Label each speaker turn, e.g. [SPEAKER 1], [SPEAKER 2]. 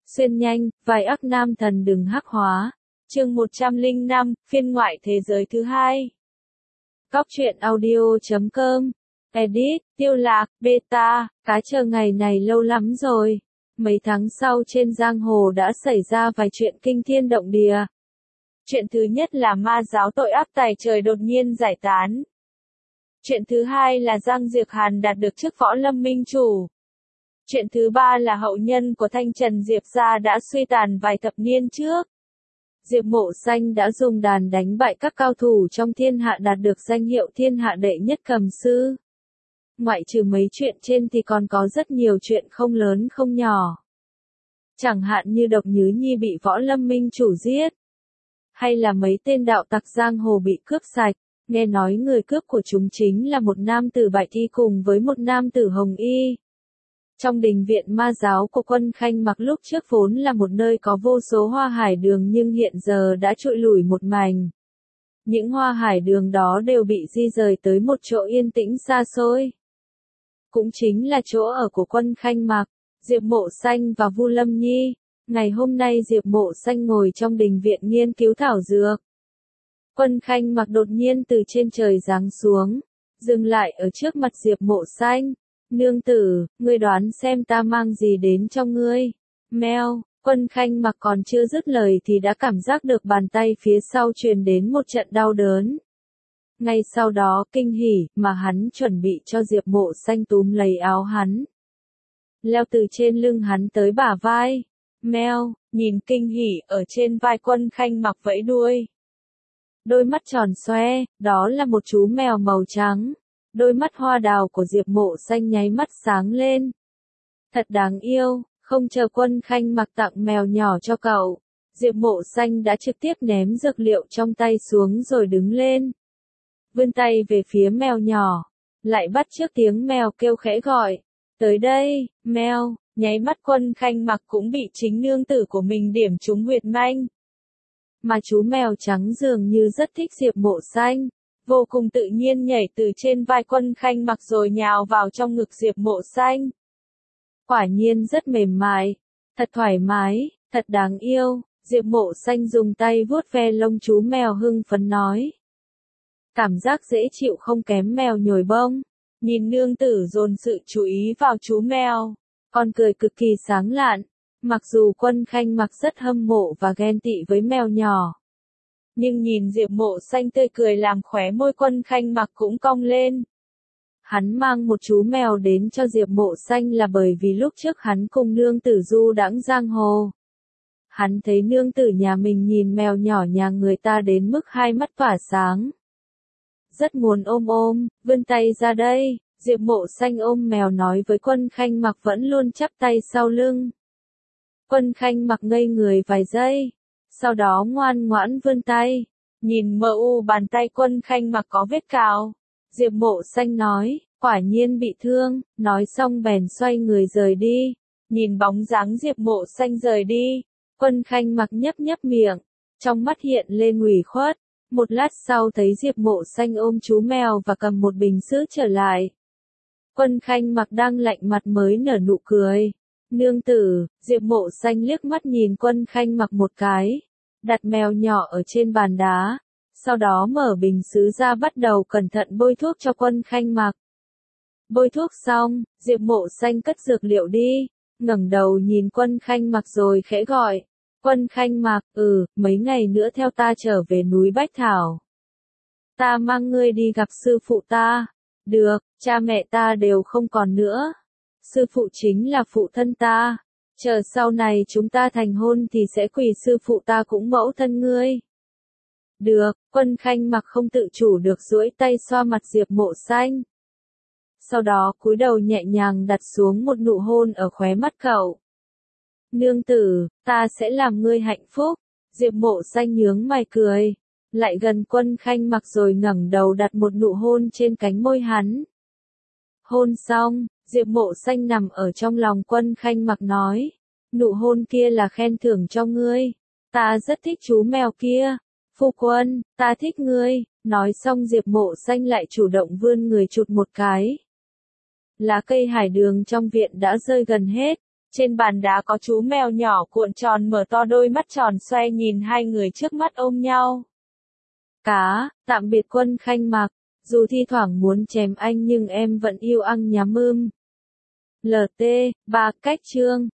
[SPEAKER 1] Xuyên nhanh, vai ác nam thần đừng hắc hóa. Chương 105, phiên ngoại thế giới thứ hai. Góc truyện audio.com. Edit, Tiêu Lạc, Beta, cá chờ ngày này lâu lắm rồi. Mấy tháng sau trên giang hồ đã xảy ra vài chuyện kinh thiên động địa. Chuyện thứ nhất là ma giáo tội ác tày trời đột nhiên giải tán. Chuyện thứ hai là Giang Diệp Hàn đạt được chức võ lâm minh chủ. Chuyện thứ ba là hậu nhân của Thanh Trần Diệp gia đã suy tàn vài thập niên trước. Diệp Mộ Xanh đã dùng đàn đánh bại các cao thủ trong thiên hạ đạt được danh hiệu thiên hạ đệ nhất cầm sư. Ngoại trừ mấy chuyện trên thì còn có rất nhiều chuyện không lớn không nhỏ. Chẳng hạn như Độc Nhứ Nhi bị võ lâm minh chủ giết. Hay là mấy tên đạo tặc giang hồ bị cướp sạch. Nghe nói người cướp của chúng chính là một nam tử bạch y cùng với một nam tử hồng y. Trong đình viện ma giáo của quân Khanh Mặc lúc trước vốn là một nơi có vô số hoa hải đường nhưng hiện giờ đã trụi lủi một mảnh. Những hoa hải đường đó đều bị di rời tới một chỗ yên tĩnh xa xôi. Cũng chính là chỗ ở của quân Khanh Mặc, Diệp Mộ Xanh và Vu Lâm Nhi. Ngày hôm nay Diệp Mộ Xanh ngồi trong đình viện nghiên cứu thảo dược. Quân Khanh Mặc đột nhiên từ trên trời giáng xuống, dừng lại ở trước mặt Diệp Mộ Xanh. Nương tử, ngươi đoán xem ta mang gì đến cho ngươi. Mèo, Quân Khanh Mặc còn chưa dứt lời thì đã cảm giác được bàn tay phía sau truyền đến một trận đau đớn. Ngay sau đó kinh hỉ mà hắn chuẩn bị cho Diệp Mộ Xanh túm lấy áo hắn. Leo từ trên lưng hắn tới bả vai. Mèo, nhìn kinh hỉ ở trên vai Quân Khanh Mặc vẫy đuôi. Đôi mắt tròn xoe, đó là một chú mèo màu trắng. Đôi mắt hoa đào của Diệp Mộ Xanh nháy mắt sáng lên. Thật đáng yêu, không chờ Quân Khanh Mặc tặng mèo nhỏ cho cậu. Diệp Mộ Xanh đã trực tiếp ném dược liệu trong tay xuống rồi đứng lên. Vươn tay về phía mèo nhỏ. Lại bắt chước tiếng mèo kêu khẽ gọi. Tới đây, mèo, nháy mắt Quân Khanh Mặc cũng bị chính nương tử của mình điểm trúng huyệt manh. Mà chú mèo trắng dường như rất thích Diệp Mộ Xanh. Vô cùng tự nhiên nhảy từ trên vai Quân Khanh Mặc rồi nhào vào trong ngực Diệp Mộ Xanh. Quả nhiên rất mềm mại, thật thoải mái, thật đáng yêu, Diệp Mộ Xanh dùng tay vuốt ve lông chú mèo hưng phấn nói. Cảm giác dễ chịu không kém mèo nhồi bông, nhìn nương tử dồn sự chú ý vào chú mèo, con cười cực kỳ sáng lạn, mặc dù Quân Khanh Mặc rất hâm mộ và ghen tị với mèo nhỏ. Nhưng nhìn Diệp Mộ Xanh tươi cười làm khóe môi Quân Khanh Mặc cũng cong lên. Hắn mang một chú mèo đến cho Diệp Mộ Xanh là bởi vì lúc trước hắn cùng nương tử du đãng giang hồ. Hắn thấy nương tử nhà mình nhìn mèo nhỏ nhà người ta đến mức hai mắt tỏa sáng. Rất muốn ôm, vươn tay ra đây, Diệp Mộ Xanh ôm mèo nói với Quân Khanh Mặc vẫn luôn chắp tay sau lưng. Quân Khanh Mặc ngây người vài giây. Sau đó ngoan ngoãn vươn tay, nhìn mờ u bàn tay Quân Khanh Mặc có vết cào. Diệp Mộ Xanh nói, quả nhiên bị thương, nói xong bèn xoay người rời đi. Nhìn bóng dáng Diệp Mộ Xanh rời đi, Quân Khanh Mặc nhấp nhấp miệng, trong mắt hiện lên ủy khuất. Một lát sau thấy Diệp Mộ Xanh ôm chú mèo và cầm một bình sữa trở lại. Quân Khanh Mặc đang lạnh mặt mới nở nụ cười. Nương tử, Diệp Mộ Xanh liếc mắt nhìn Quân Khanh Mặc một cái, đặt mèo nhỏ ở trên bàn đá, sau đó mở bình sứ ra bắt đầu cẩn thận bôi thuốc cho Quân Khanh Mặc. Bôi thuốc xong, Diệp Mộ Xanh cất dược liệu đi, ngẩng đầu nhìn Quân Khanh Mặc rồi khẽ gọi. Quân Khanh Mặc, mấy ngày nữa theo ta trở về núi Bách Thảo. Ta mang ngươi đi gặp sư phụ ta. Được, cha mẹ ta đều không còn nữa. Sư phụ chính là phụ thân ta. Chờ sau này chúng ta thành hôn thì sẽ quỳ sư phụ ta cũng mẫu thân ngươi. Được, Quân Khanh Mặc không tự chủ được duỗi tay xoa mặt Diệp Mộ Xanh. Sau đó cúi đầu nhẹ nhàng đặt xuống một nụ hôn ở khóe mắt cậu. Nương tử, ta sẽ làm ngươi hạnh phúc. Diệp Mộ Xanh nhướng mày cười. Lại gần Quân Khanh Mặc rồi ngẩng đầu đặt một nụ hôn trên cánh môi hắn. Hôn xong, Diệp Mộ Xanh nằm ở trong lòng Quân Khanh Mặc nói. Nụ hôn kia là khen thưởng cho ngươi. Ta rất thích chú mèo kia. Phu quân, ta thích ngươi. Nói xong Diệp Mộ Xanh lại chủ động vươn người chụt một cái. Lá cây hải đường trong viện đã rơi gần hết. Trên bàn đá có chú mèo nhỏ cuộn tròn mở to đôi mắt tròn xoe nhìn hai người trước mắt ôm nhau. Cá, tạm biệt Quân Khanh Mạc, dù thi thoảng muốn chém anh nhưng em vẫn yêu ăn nhắm LT, 3 cách chương.